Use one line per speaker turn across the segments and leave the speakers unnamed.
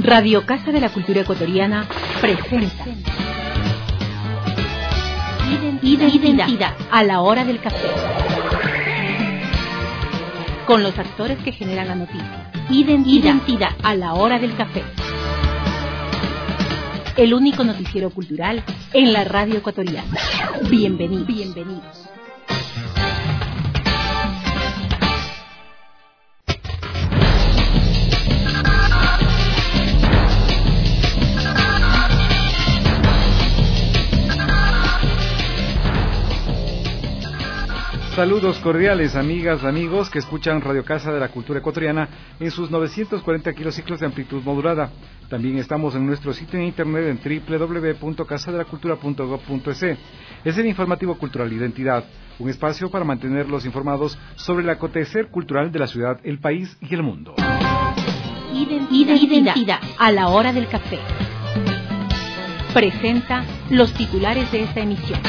Radio Casa de la Cultura Ecuatoriana presenta Identidad a la hora del café. Con los actores que generan la noticia. Identidad a la hora del café. El único noticiero cultural en la radio ecuatoriana. Bienvenidos.
Saludos cordiales, amigas, amigos que escuchan Radio Casa de la Cultura Ecuatoriana en sus 940 kilociclos de amplitud modulada. También estamos en nuestro sitio en internet en www.casadelacultura.gov.es. Es el informativo cultural Identidad, un espacio para mantenerlos informados sobre el acontecer cultural de la ciudad, el país y el mundo.
Identidad a la hora del café. Presenta los titulares de esta emisión.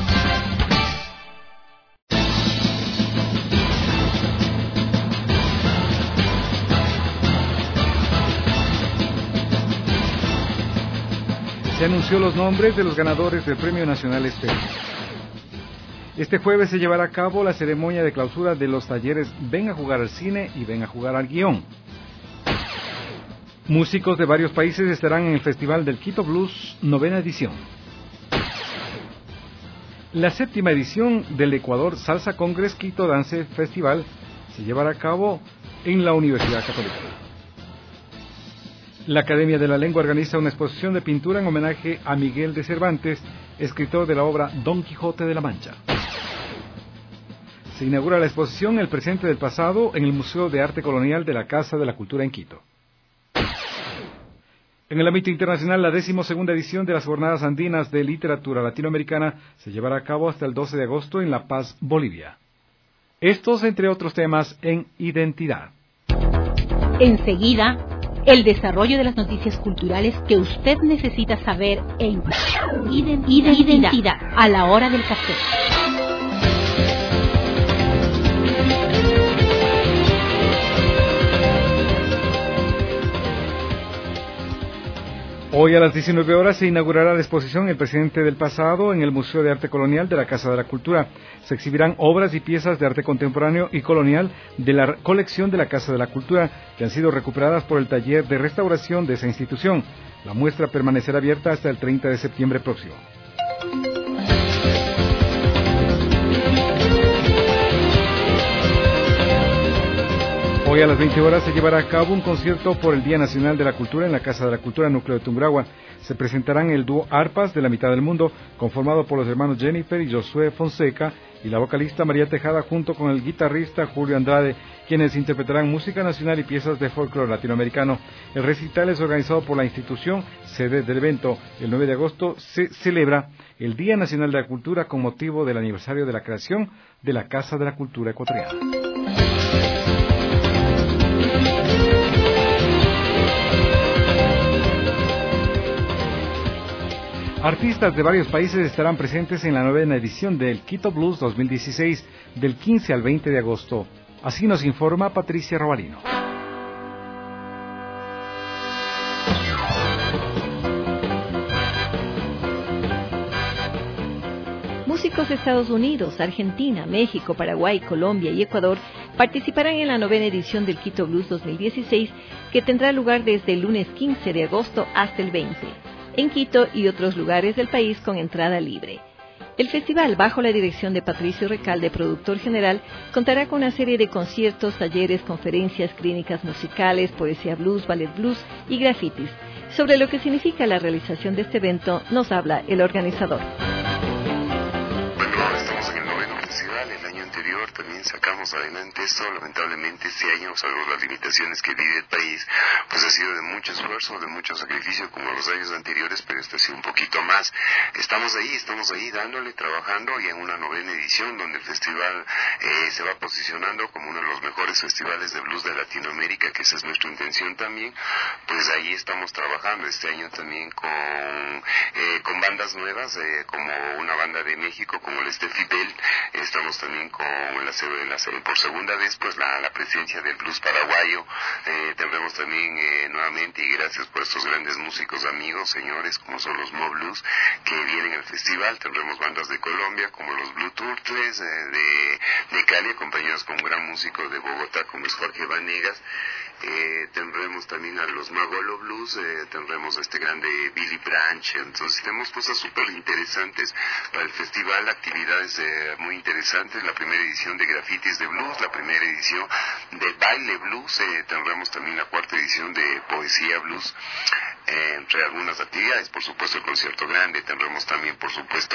Se anunció los nombres de los ganadores del Premio Nacional Estel. Este jueves se llevará a cabo la ceremonia de clausura de los talleres Ven a jugar al cine y Ven a jugar al guión. Músicos de varios países estarán en el Festival del Quito Blues, 9ª edición. La 7ª edición del Ecuador Salsa Congress Quito Dance Festival se llevará a cabo en la Universidad Católica. La Academia de la Lengua organiza una exposición de pintura en homenaje a Miguel de Cervantes, escritor de la obra Don Quijote de la Mancha. Se inaugura la exposición El presente del pasado en el Museo de Arte Colonial de la Casa de la Cultura en Quito. En el ámbito internacional, la 12ª edición de las Jornadas Andinas de Literatura Latinoamericana se llevará a cabo hasta el 12 de agosto en La Paz, Bolivia. Estos, entre otros temas, en Identidad.
Enseguida, el desarrollo de las noticias culturales que usted necesita saber en Identidad a la hora del café.
Hoy a las 19 horas se inaugurará la exposición El presente del pasado en el Museo de Arte Colonial de la Casa de la Cultura. Se exhibirán obras y piezas de arte contemporáneo y colonial de la colección de la Casa de la Cultura que han sido recuperadas por el taller de restauración de esa institución. La muestra permanecerá abierta hasta el 30 de septiembre próximo. Hoy a las 20 horas se llevará a cabo un concierto por el Día Nacional de la Cultura en la Casa de la Cultura Núcleo de Tungurahua. Se presentarán el dúo Arpas de la Mitad del Mundo, conformado por los hermanos Jennifer y Josué Fonseca, y la vocalista María Tejada, junto con el guitarrista Julio Andrade, quienes interpretarán música nacional y piezas de folclore latinoamericano. El recital es organizado por la institución, sede del evento. El 9 de agosto se celebra el Día Nacional de la Cultura con motivo del aniversario de la creación de la Casa de la Cultura Ecuatoriana. Artistas de varios países estarán presentes en la 9ª edición del Quito Blues 2016, del 15 al 20 de agosto. Así nos informa Patricia Robalino.
Músicos de Estados Unidos, Argentina, México, Paraguay, Colombia y Ecuador participarán en la 9ª edición del Quito Blues 2016, que tendrá lugar desde el lunes 15 de agosto hasta el 20. En Quito y otros lugares del país con entrada libre. El festival, bajo la dirección de Patricio Recalde, productor general, contará con una serie de conciertos, talleres, conferencias, clínicas musicales, poesía blues, ballet blues y grafitis. Sobre lo que significa la realización de este evento, nos habla el organizador.
Estamos en el 9º festival. El año anterior también sacamos adelante esto. Lamentablemente este año, salvo las limitaciones que vive el país, pues ha sido de mucho esfuerzo, de mucho sacrificio como los años anteriores, pero este ha sido un poquito más. Estamos ahí dándole, trabajando, y en una 9ª edición donde el festival se va posicionando como uno de los mejores festivales de blues de Latinoamérica, que esa es nuestra intención también. Pues ahí estamos trabajando este año también con bandas nuevas, como una banda de México como el Steffi Bell. Estamos también con la por segunda vez pues la presencia del blues paraguayo. Tendremos también nuevamente, y gracias por estos grandes músicos amigos, señores, como son los Mo Blues, que vienen al festival. Tendremos bandas de Colombia como los Blue Turtles, de Cali, acompañados con un gran músico de Bogotá como es Jorge Vanegas. Tendremos también a los Magolo Blues, tendremos a este grande Billy Branch. Entonces tenemos cosas súper interesantes para el festival, actividades muy interesantes. La primera edición de Grafitis de Blues, la primera edición de Baile Blues, tendremos también la cuarta edición de Poesía Blues, entre algunas actividades. Por supuesto el concierto grande, tendremos también por supuesto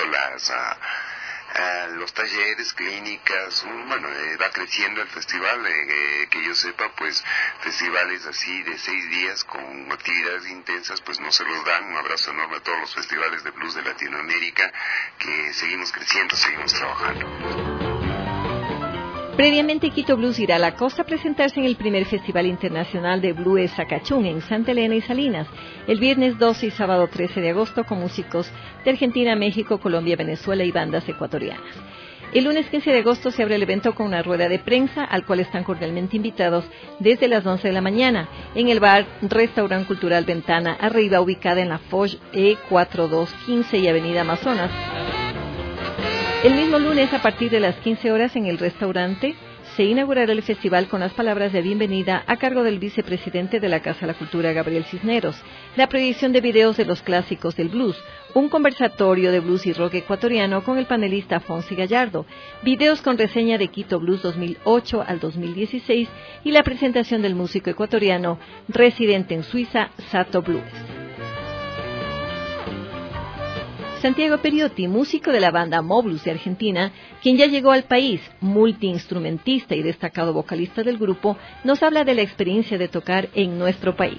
los talleres, clínicas. Bueno, va creciendo el festival, que yo sepa, pues festivales así de 6 días con actividades intensas pues no se los dan. Un abrazo enorme a todos los festivales de blues de Latinoamérica, que seguimos creciendo, seguimos trabajando.
Previamente, Quito Blues irá a la costa a presentarse en el primer Festival Internacional de Blues Zacachún en Santa Elena y Salinas, el viernes 12 y sábado 13 de agosto con músicos de Argentina, México, Colombia, Venezuela y bandas ecuatorianas. El lunes 15 de agosto se abre el evento con una rueda de prensa, al cual están cordialmente invitados desde las 11 de la mañana en el bar Restaurant Cultural Ventana Arriba, ubicada en la Foch E4215 y Avenida Amazonas. El mismo lunes, a partir de las 15 horas, en el restaurante, se inaugurará el festival con las palabras de bienvenida a cargo del vicepresidente de la Casa de la Cultura, Gabriel Cisneros, la proyección de videos de los clásicos del blues, un conversatorio de blues y rock ecuatoriano con el panelista Fonsi Gallardo, videos con reseña de Quito Blues 2008 al 2016 y la presentación del músico ecuatoriano residente en Suiza, Sato Blues. Santiago Periotti, músico de la banda Mo Blues de Argentina, quien ya llegó al país, multiinstrumentista y destacado vocalista del grupo, nos habla de la experiencia de tocar en nuestro país.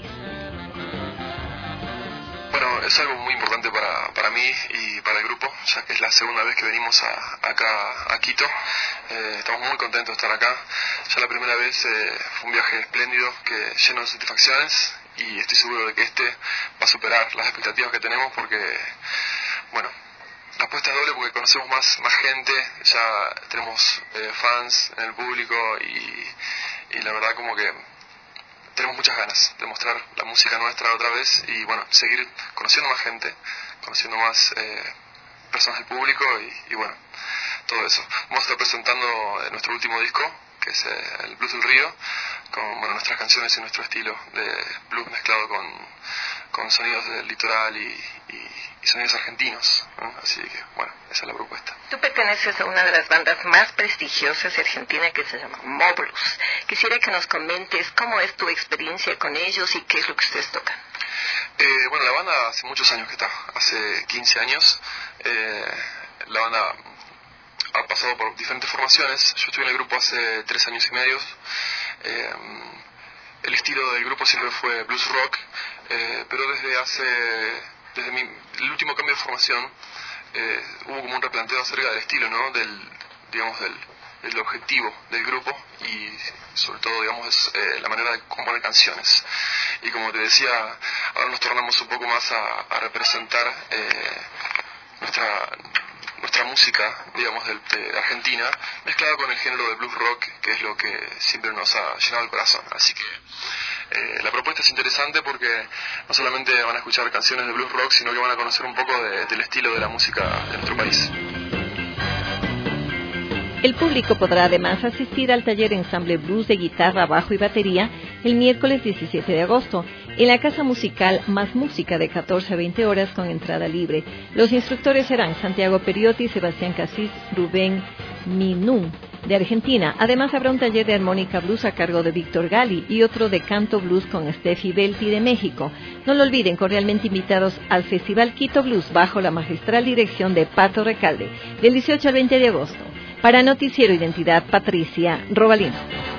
Bueno, es algo muy importante para mí y para el grupo, ya que es la segunda vez que venimos acá a Quito. Estamos muy contentos de estar acá. Ya la primera vez fue un viaje espléndido, lleno de satisfacciones, y estoy seguro de que este va a superar las expectativas que tenemos, porque bueno, la apuesta es doble porque conocemos más gente, ya tenemos fans en el público y la verdad como que tenemos muchas ganas de mostrar la música nuestra otra vez y bueno, seguir conociendo más gente, conociendo más personas del público y bueno, todo eso. Vamos a estar presentando nuestro último disco, que es el Blues del Río, con nuestras canciones y nuestro estilo de blues mezclado con sonidos del litoral y sonidos argentinos, ¿no? Así que, bueno, esa es la propuesta.
Tú perteneces a una de las bandas más prestigiosas de Argentina que se llama Mo Blues. Quisiera que nos comentes cómo es tu experiencia con ellos y qué es lo que ustedes tocan.
Bueno, la banda hace muchos años que está, hace 15 años. La banda ha pasado por diferentes formaciones. Yo estuve en el grupo hace 3 años y medio. El estilo del grupo siempre fue blues rock, pero desde el último cambio de formación hubo como un replanteo acerca del estilo, ¿no? Del objetivo del grupo y sobre todo, digamos, la manera de componer canciones. Y como te decía, ahora nos tornamos un poco más a representar nuestra música, digamos, de Argentina, mezclada con el género de blues rock, que es lo que siempre nos ha llenado el corazón. Así que la propuesta es interesante porque no solamente van a escuchar canciones de blues rock, sino que van a conocer un poco del estilo de la música de nuestro país.
El público podrá además asistir al taller Ensamble Blues de guitarra, bajo y batería el miércoles 17 de agosto en la Casa Musical Más Música de 14 a 20 horas con entrada libre. Los instructores serán Santiago Periotti, Sebastián Casís, Rubén Minún de Argentina. Además habrá un taller de armónica blues a cargo de Víctor Gali y otro de canto blues con Steffi Belti de México. No lo olviden, cordialmente invitados al Festival Quito Blues bajo la magistral dirección de Pato Recalde del 18 al 20 de agosto. Para Noticiero Identidad, Patricia Robalino.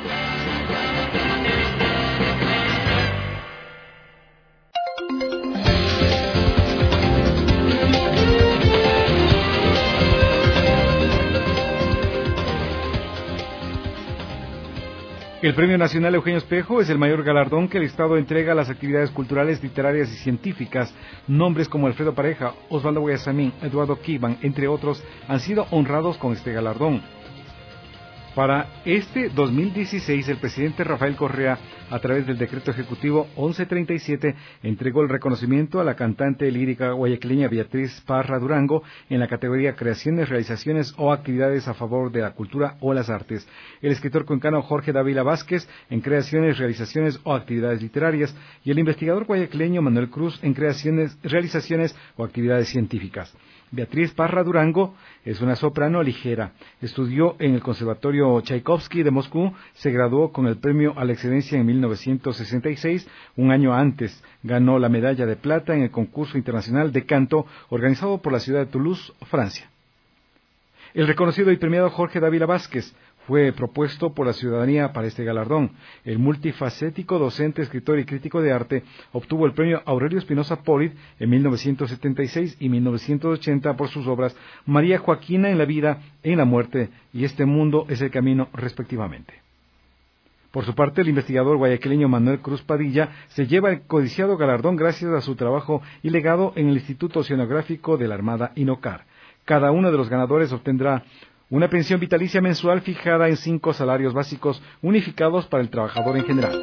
El Premio Nacional Eugenio Espejo es el mayor galardón que el Estado entrega a las actividades culturales, literarias y científicas. Nombres como Alfredo Pareja, Osvaldo Guayasamín, Eduardo Kiban, entre otros, han sido honrados con este galardón. Para este 2016, el presidente Rafael Correa, a través del decreto ejecutivo 1137, entregó el reconocimiento a la cantante lírica guayaquileña Beatriz Parra Durango en la categoría Creaciones, Realizaciones o Actividades a favor de la cultura o las artes. El escritor cuencano Jorge Dávila Vázquez en Creaciones, Realizaciones o Actividades literarias y el investigador guayaquileño Manuel Cruz en Creaciones, Realizaciones o Actividades científicas. Beatriz Parra Durango es una soprano ligera. Estudió en el Conservatorio Tchaikovsky de Moscú, se graduó con el premio a la excelencia en 1966. Un año antes ganó la medalla de plata en el concurso internacional de canto organizado por la ciudad de Toulouse, Francia. El reconocido y premiado Jorge Dávila Vázquez fue propuesto por la ciudadanía para este galardón. El multifacético docente, escritor y crítico de arte obtuvo el premio Aurelio Espinosa Polit en 1976 y 1980 por sus obras María Joaquina en la vida, en la muerte y Este mundo es el camino, respectivamente. Por su parte, el investigador guayaquileño Manuel Cruz Padilla se lleva el codiciado galardón gracias a su trabajo y legado en el Instituto Oceanográfico de la Armada INOCAR. Cada uno de los ganadores obtendrá una pensión vitalicia mensual fijada en 5 salarios básicos unificados para el trabajador en general.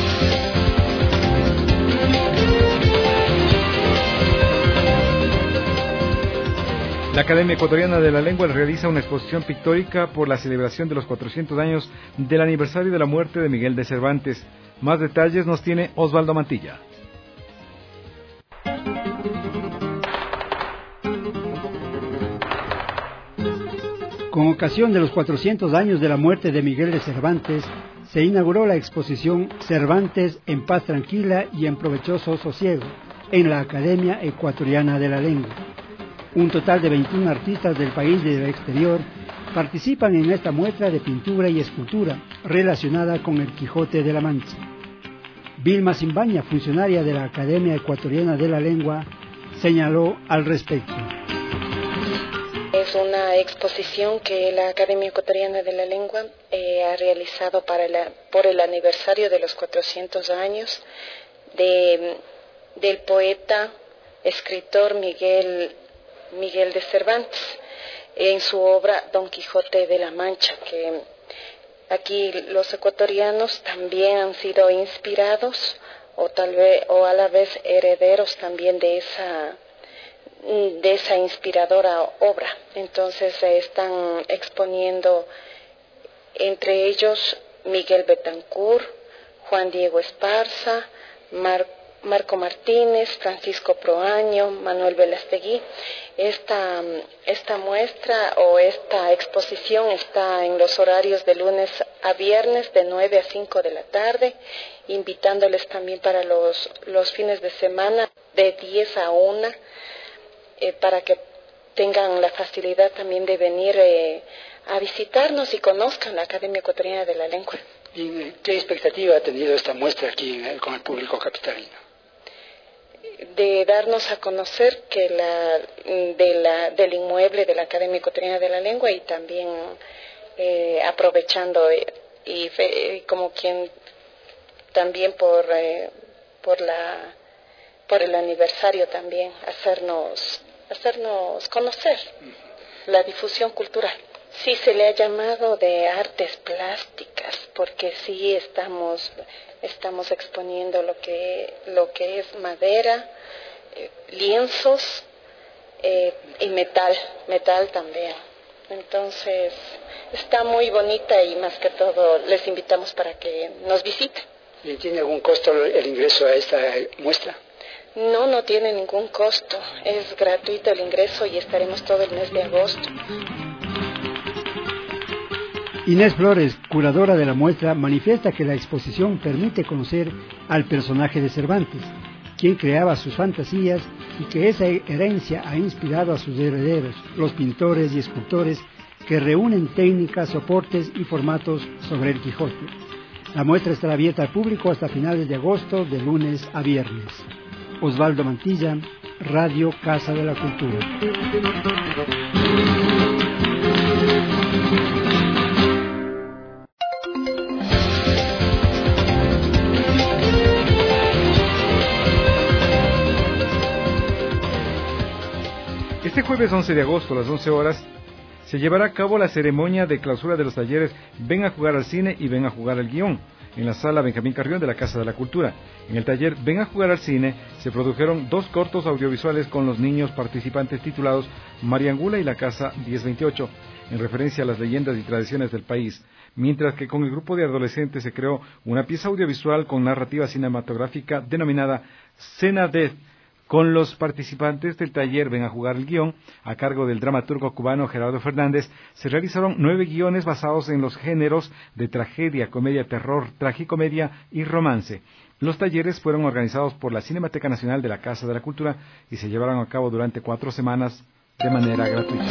La Academia Ecuatoriana de la Lengua realiza una exposición pictórica por la celebración de los 400 años del aniversario de la muerte de Miguel de Cervantes. Más detalles nos tiene Osvaldo Mantilla.
Con ocasión de los 400 años de la muerte de Miguel de Cervantes, se inauguró la exposición Cervantes en paz tranquila y en provechoso sosiego, en la Academia Ecuatoriana de la Lengua. Un total de 21 artistas del país y del exterior participan en esta muestra de pintura y escultura relacionada con el Quijote de la Mancha. Vilma Simbaña, funcionaria de la Academia Ecuatoriana de la Lengua, señaló al respecto.
Es una exposición que la Academia Ecuatoriana de la Lengua ha realizado por el aniversario de los 400 años del poeta, escritor Miguel de Cervantes, en su obra Don Quijote de la Mancha, que aquí los ecuatorianos también han sido inspirados o a la vez herederos también de esa inspiradora obra. Entonces se están exponiendo entre ellos Miguel Betancourt, Juan Diego Esparza, Marco Martínez, Francisco Proaño, Manuel Velastegui. Esta muestra o esta exposición está en los horarios de lunes a viernes de 9 a 5 de la tarde, invitándoles también para los fines de semana de 10 a 1, para que tengan la facilidad también de venir a visitarnos y conozcan la Academia Ecuatoriana de la Lengua.
¿Y qué expectativa ha tenido esta muestra aquí con el público capitalino?
De darnos a conocer que del inmueble de la Academia Ecuatoriana de la Lengua y también aprovechando y como quien también por el aniversario también hacernos conocer la difusión cultural. Sí, se le ha llamado de artes plásticas porque sí estamos exponiendo lo que es madera, lienzos y metal también. Entonces está muy bonita y más que todo les invitamos para que nos visiten.
¿Y tiene algún costo el ingreso a esta muestra?
No tiene ningún costo, es gratuito el ingreso y estaremos todo el mes de agosto.
Inés Flores, curadora de la muestra, manifiesta que la exposición permite conocer al personaje de Cervantes, quien creaba sus fantasías y que esa herencia ha inspirado a sus herederos, los pintores y escultores que reúnen técnicas, soportes y formatos sobre el Quijote. La muestra estará abierta al público hasta finales de agosto, de lunes a viernes. Osvaldo Mantilla, Radio Casa de la Cultura.
Este jueves 11 de agosto a las 11 horas se llevará a cabo la ceremonia de clausura de los talleres Ven a jugar al cine y Ven a jugar al guión, en la sala Benjamín Carrión de la Casa de la Cultura. En el taller Ven a jugar al cine se produjeron 2 cortos audiovisuales con los niños participantes titulados Mariangula y la Casa 1028, en referencia a las leyendas y tradiciones del país, mientras que con el grupo de adolescentes se creó una pieza audiovisual con narrativa cinematográfica denominada Cena Death, con los participantes del taller Ven a jugar el guión, a cargo del dramaturgo cubano Gerardo Fernández. Se realizaron 9 guiones basados en los géneros de tragedia, comedia, terror, tragicomedia y romance. Los talleres fueron organizados por la Cinemateca Nacional de la Casa de la Cultura y se llevaron a cabo durante 4 semanas de manera gratuita.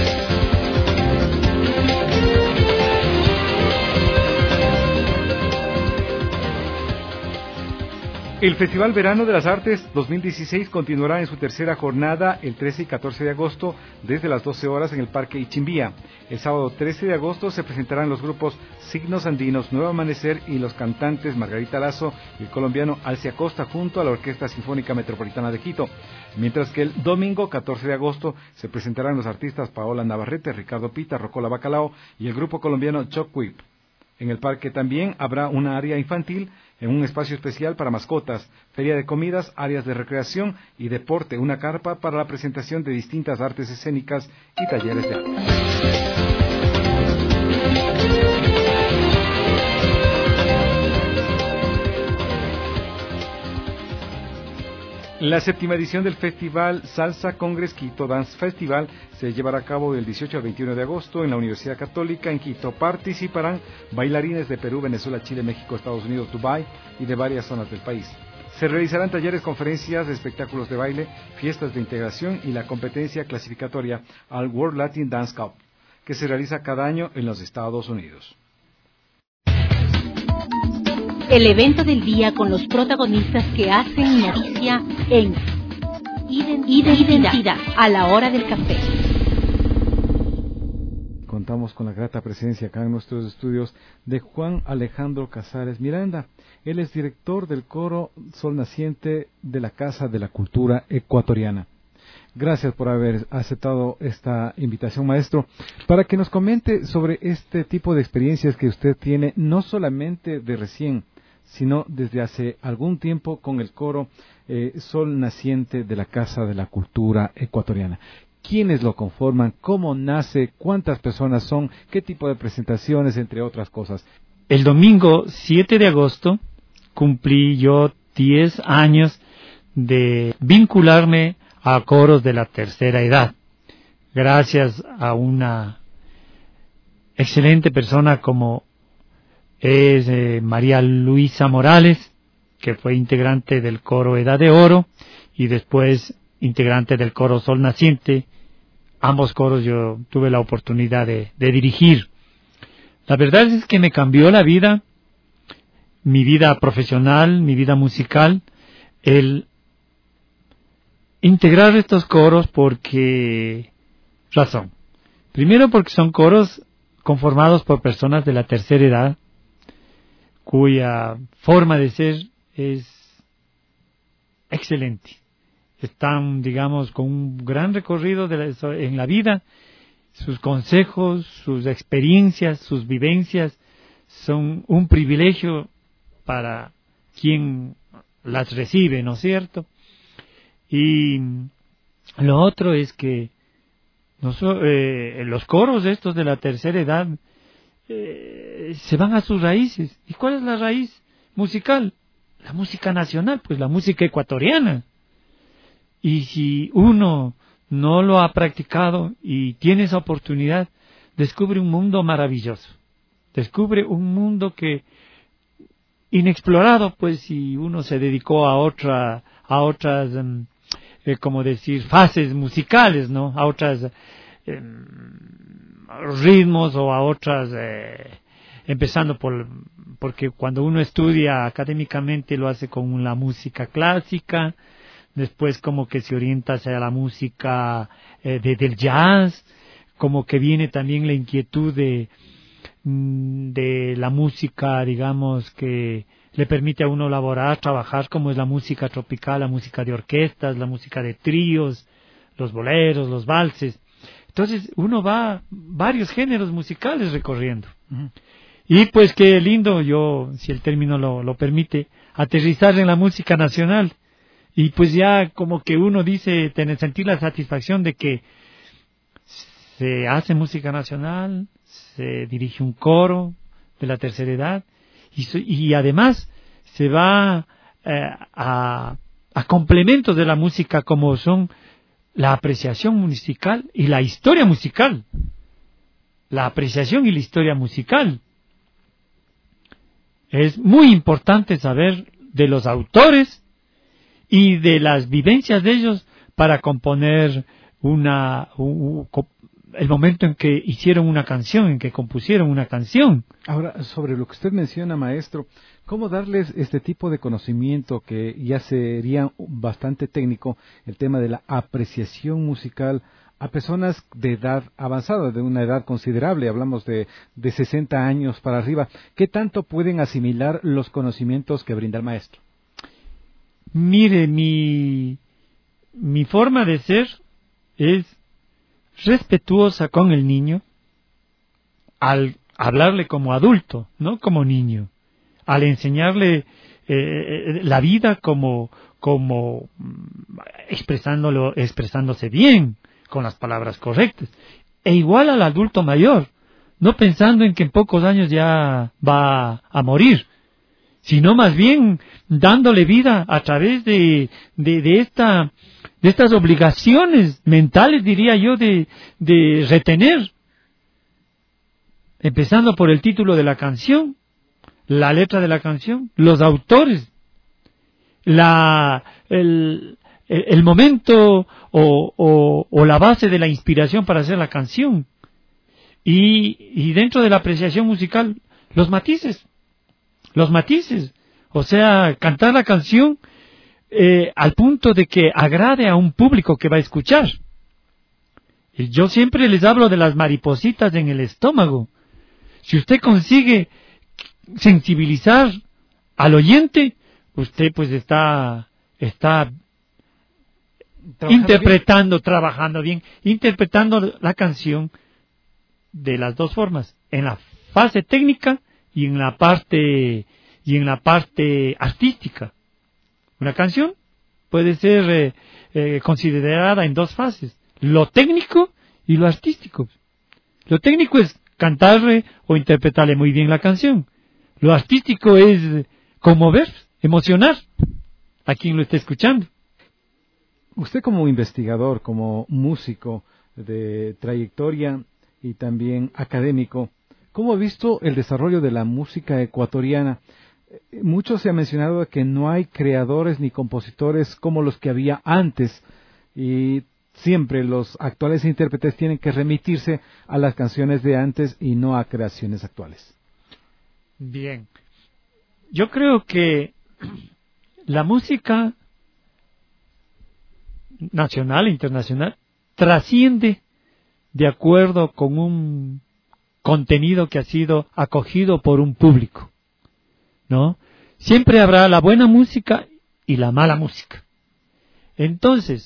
El Festival Verano de las Artes 2016 continuará en su tercera jornada el 13 y 14 de agosto desde las 12 horas en el Parque Ichimbía. El sábado 13 de agosto se presentarán los grupos Signos Andinos, Nuevo Amanecer y los cantantes Margarita Lazo y el colombiano Alcia Costa junto a la Orquesta Sinfónica Metropolitana de Quito. Mientras que el domingo 14 de agosto se presentarán los artistas Paola Navarrete, Ricardo Pita, Rocola Bacalao y el grupo colombiano Choc-Whip. En el parque también habrá una área infantil en un espacio especial para mascotas, feria de comidas, áreas de recreación y deporte, una carpa para la presentación de distintas artes escénicas y talleres de arte. La 7ª edición del Festival Salsa Congress Quito Dance Festival se llevará a cabo del 18 al 21 de agosto en la Universidad Católica en Quito. Participarán bailarines de Perú, Venezuela, Chile, México, Estados Unidos, Dubái y de varias zonas del país. Se realizarán talleres, conferencias, espectáculos de baile, fiestas de integración y la competencia clasificatoria al World Latin Dance Cup, que se realiza cada año en los Estados Unidos.
El evento del día con los protagonistas que hacen noticia en Identidad a la hora del café.
Contamos con la grata presencia acá en nuestros estudios de Juan Alejandro Casares Miranda. Él es director del coro Sol Naciente de la Casa de la Cultura Ecuatoriana. Gracias por haber aceptado esta invitación, maestro, para que nos comente sobre este tipo de experiencias que usted tiene, no solamente de recién, sino desde hace algún tiempo con el coro Sol Naciente de la Casa de la Cultura Ecuatoriana. ¿Quiénes lo conforman? ¿Cómo nace? ¿Cuántas personas son? ¿Qué tipo de presentaciones? Entre otras cosas.
El domingo 7 de agosto cumplí yo 10 años de vincularme a coros de la tercera edad. Gracias a una excelente persona como es María Luisa Morales, que fue integrante del coro Edad de Oro y después integrante del coro Sol Naciente. Ambos coros yo tuve la oportunidad de dirigir. La verdad es que me cambió la vida, mi vida profesional, mi vida musical, el integrar estos coros porque razón. Primero porque son coros conformados por personas de la tercera edad, cuya forma de ser es excelente. Están, digamos, con un gran recorrido en la vida. Sus consejos, sus experiencias, sus vivencias son un privilegio para quien las recibe, ¿no es cierto? Y lo otro es que los coros estos de la tercera edad se van a sus raíces. ¿Y cuál es la raíz musical? La música nacional, pues la música ecuatoriana. Y si uno no lo ha practicado y tiene esa oportunidad, descubre un mundo maravilloso. Descubre un mundo que inexplorado, pues si uno se dedicó a otras, como decir, fases musicales, ¿no? A otras ritmos o a otras, empezando porque cuando uno estudia académicamente lo hace con la música clásica, después como que se orienta hacia la música del jazz, como que viene también la inquietud de la música, digamos, que le permite a uno trabajar, como es la música tropical, la música de orquestas, la música de tríos, los boleros, los valses. Entonces uno va varios géneros musicales recorriendo. Y pues qué lindo, yo, si el término lo permite, aterrizar en la música nacional. Y pues ya como que uno dice, sentir la satisfacción de que se hace música nacional, se dirige un coro de la tercera edad, y además se va a complementos de la música como son la apreciación musical y la historia musical. La apreciación y la historia musical. Es muy importante saber de los autores y de las vivencias de ellos para componer el momento en que hicieron una canción, en que compusieron una canción.
Ahora, sobre lo que usted menciona, maestro, ¿cómo darles este tipo de conocimiento que ya sería bastante técnico, el tema de la apreciación musical a personas de edad avanzada, de una edad considerable, hablamos de 60 años para arriba? ¿Qué tanto pueden asimilar los conocimientos que brinda el maestro?
Mire, mi forma de ser es respetuosa con el niño al hablarle como adulto, no como niño, al enseñarle la vida como expresándose bien, con las palabras correctas, e igual al adulto mayor, no pensando en que en pocos años ya va a morir, sino más bien dándole vida a través de estas obligaciones mentales, diría yo, de retener, empezando por el título de la canción, la letra de la canción, los autores, el momento o la base de la inspiración para hacer la canción, y dentro de la apreciación musical, los matices, o sea, cantar la canción al punto de que agrade a un público que va a escuchar. Y yo siempre les hablo de las maripositas en el estómago. Si usted consigue sensibilizar al oyente, usted pues está trabajando bien, interpretando la canción de las dos formas, en la fase técnica y en la parte artística. Una canción puede ser considerada en dos fases, lo técnico y lo artístico. Lo técnico es cantarle o interpretarle muy bien la canción. Lo artístico es conmover, emocionar a quien lo está escuchando.
Usted como investigador, como músico de trayectoria y también académico, ¿cómo ha visto el desarrollo de la música ecuatoriana? Mucho se ha mencionado que no hay creadores ni compositores como los que había antes, y siempre los actuales intérpretes tienen que remitirse a las canciones de antes y no a creaciones actuales.
Bien, yo creo que la música nacional e internacional trasciende de acuerdo con un contenido que ha sido acogido por un público, ¿no? Siempre habrá la buena música y la mala música. Entonces,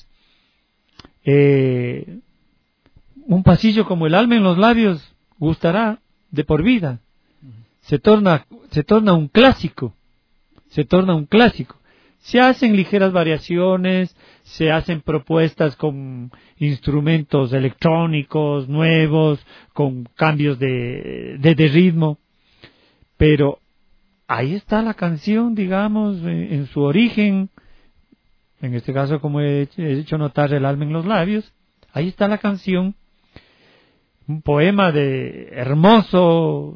un pasillo como El alma en los labios gustará de por vida. Se torna un clásico. Se hacen ligeras variaciones, se hacen propuestas con instrumentos electrónicos nuevos, con cambios de ritmo, pero ahí está la canción, digamos, en su origen. En este caso, como he hecho notar, El alma en los labios, ahí está la canción, un poema hermoso,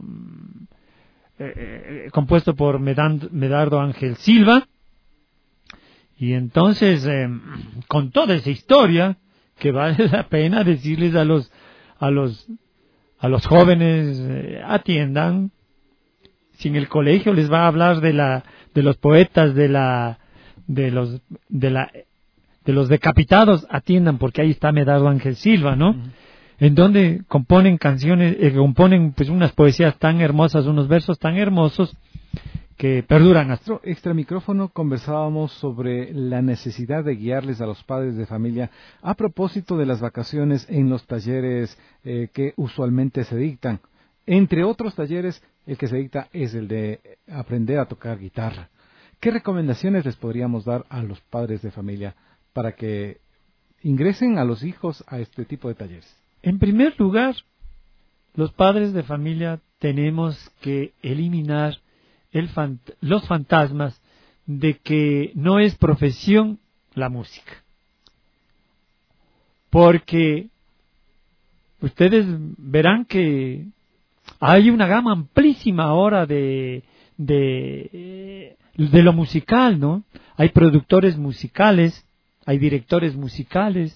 compuesto por Medardo Ángel Silva. Y entonces, con toda esa historia, que vale la pena decirles a los jóvenes, atiendan. Si en el colegio les va a hablar de los poetas, de los decapitados, atiendan, porque ahí está Medardo Ángel Silva, ¿no? En donde componen canciones, componen pues unas poesías tan hermosas, unos versos tan hermosos, que perduran hasta.
Extra micrófono conversábamos sobre la necesidad de guiarles a los padres de familia a propósito de las vacaciones en los talleres que usualmente se dictan. Entre otros talleres, el que se dicta es el de aprender a tocar guitarra. ¿Qué recomendaciones les podríamos dar a los padres de familia para que ingresen a los hijos a este tipo de talleres?
En primer lugar, los padres de familia tenemos que eliminar los fantasmas de que no es profesión la música. Porque ustedes verán que hay una gama amplísima ahora de lo musical, ¿no? Hay productores musicales, hay directores musicales,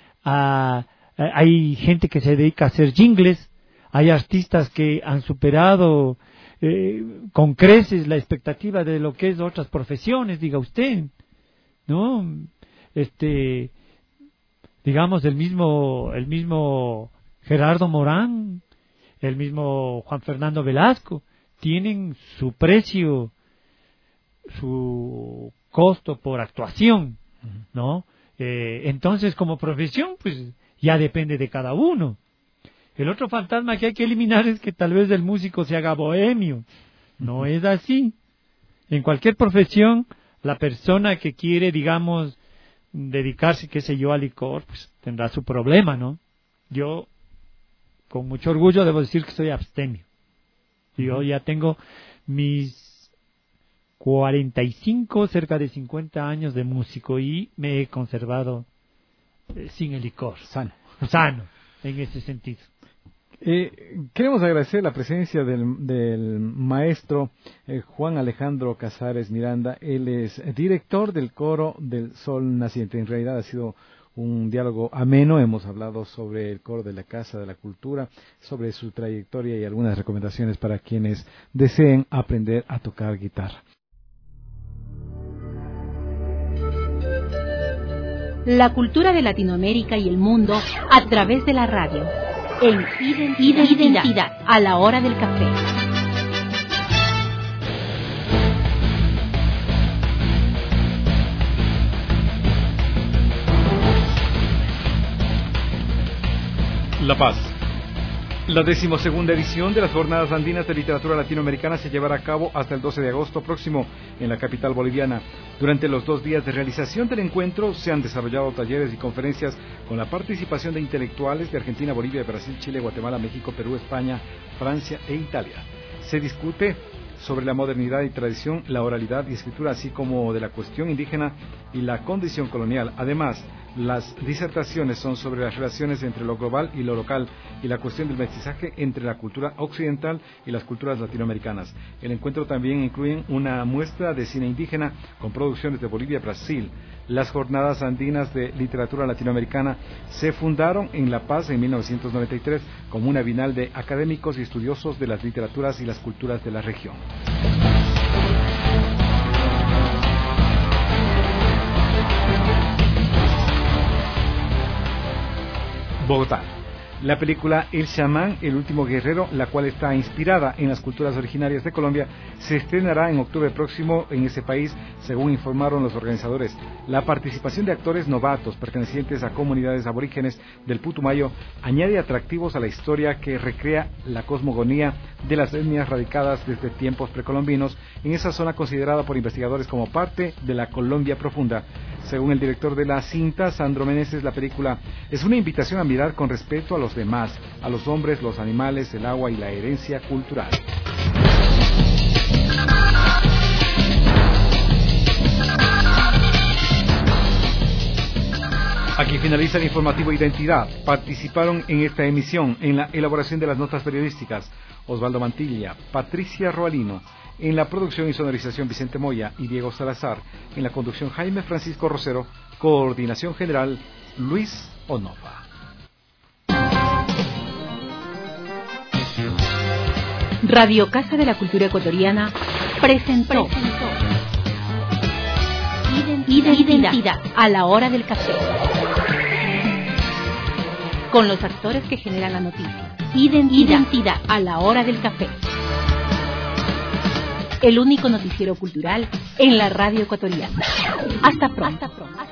hay gente que se dedica a hacer jingles, hay artistas que han superado con creces la expectativa de lo que es otras profesiones, diga usted, ¿no? Digamos el mismo Gerardo Morán, el mismo Juan Fernando Velasco, tienen su precio, su costo por actuación, ¿no? Entonces, como profesión, pues ya depende de cada uno. El otro fantasma que hay que eliminar es que tal vez el músico se haga bohemio. No es así. En cualquier profesión, la persona que quiere, digamos, dedicarse, qué sé yo, al licor, pues tendrá su problema, ¿no? Yo, con mucho orgullo, debo decir que soy abstemio. Yo ya tengo mis 45, cerca de 50 años de músico y me he conservado sin el licor. Sano, en ese sentido.
Queremos agradecer la presencia del maestro Juan Alejandro Casares Miranda. Él es director del coro del Sol Naciente. En realidad ha sido un diálogo ameno. Hemos hablado sobre el coro de la Casa de la Cultura, sobre su trayectoria y algunas recomendaciones para quienes deseen aprender a tocar guitarra.
La cultura de Latinoamérica y el mundo a través de la radio. En Identidad, a la hora del café.
La Paz. La 12ª edición de las Jornadas Andinas de Literatura Latinoamericana se llevará a cabo hasta el 12 de agosto próximo en la capital boliviana. Durante los 2 días de realización del encuentro se han desarrollado talleres y conferencias con la participación de intelectuales de Argentina, Bolivia, Brasil, Chile, Guatemala, México, Perú, España, Francia e Italia. Se discute sobre la modernidad y tradición, la oralidad y escritura, así como de la cuestión indígena y la condición colonial. Además, las disertaciones son sobre las relaciones entre lo global y lo local y la cuestión del mestizaje entre la cultura occidental y las culturas latinoamericanas. El encuentro también incluye una muestra de cine indígena con producciones de Bolivia y Brasil. Las Jornadas Andinas de Literatura Latinoamericana se fundaron en La Paz en 1993 como una bienal de académicos y estudiosos de las literaturas y las culturas de la región. Bogotá. La película El Chamán, el último guerrero, la cual está inspirada en las culturas originarias de Colombia, se estrenará en octubre próximo en ese país, según informaron los organizadores. La participación de actores novatos pertenecientes a comunidades aborígenes del Putumayo añade atractivos a la historia que recrea la cosmogonía de las etnias radicadas desde tiempos precolombinos en esa zona considerada por investigadores como parte de la Colombia profunda. Según el director de la cinta, Sandro Meneses, la película es una invitación a mirar con respeto a los demás, a los hombres, los animales, el agua y la herencia cultural. Aquí finaliza el informativo Identidad. Participaron en esta emisión en la elaboración de las notas periodísticas Osvaldo Mantilla, Patricia Roalino, en la producción y sonorización Vicente Moya y Diego Salazar, en la conducción Jaime Francisco Rosero, coordinación general Luis Onova.
Radio Casa de la Cultura Ecuatoriana presentó Identidad a la hora del café, con los actores que generan la noticia. Identidad a la hora del café. el único noticiero cultural en la radio ecuatoriana. Hasta pronto.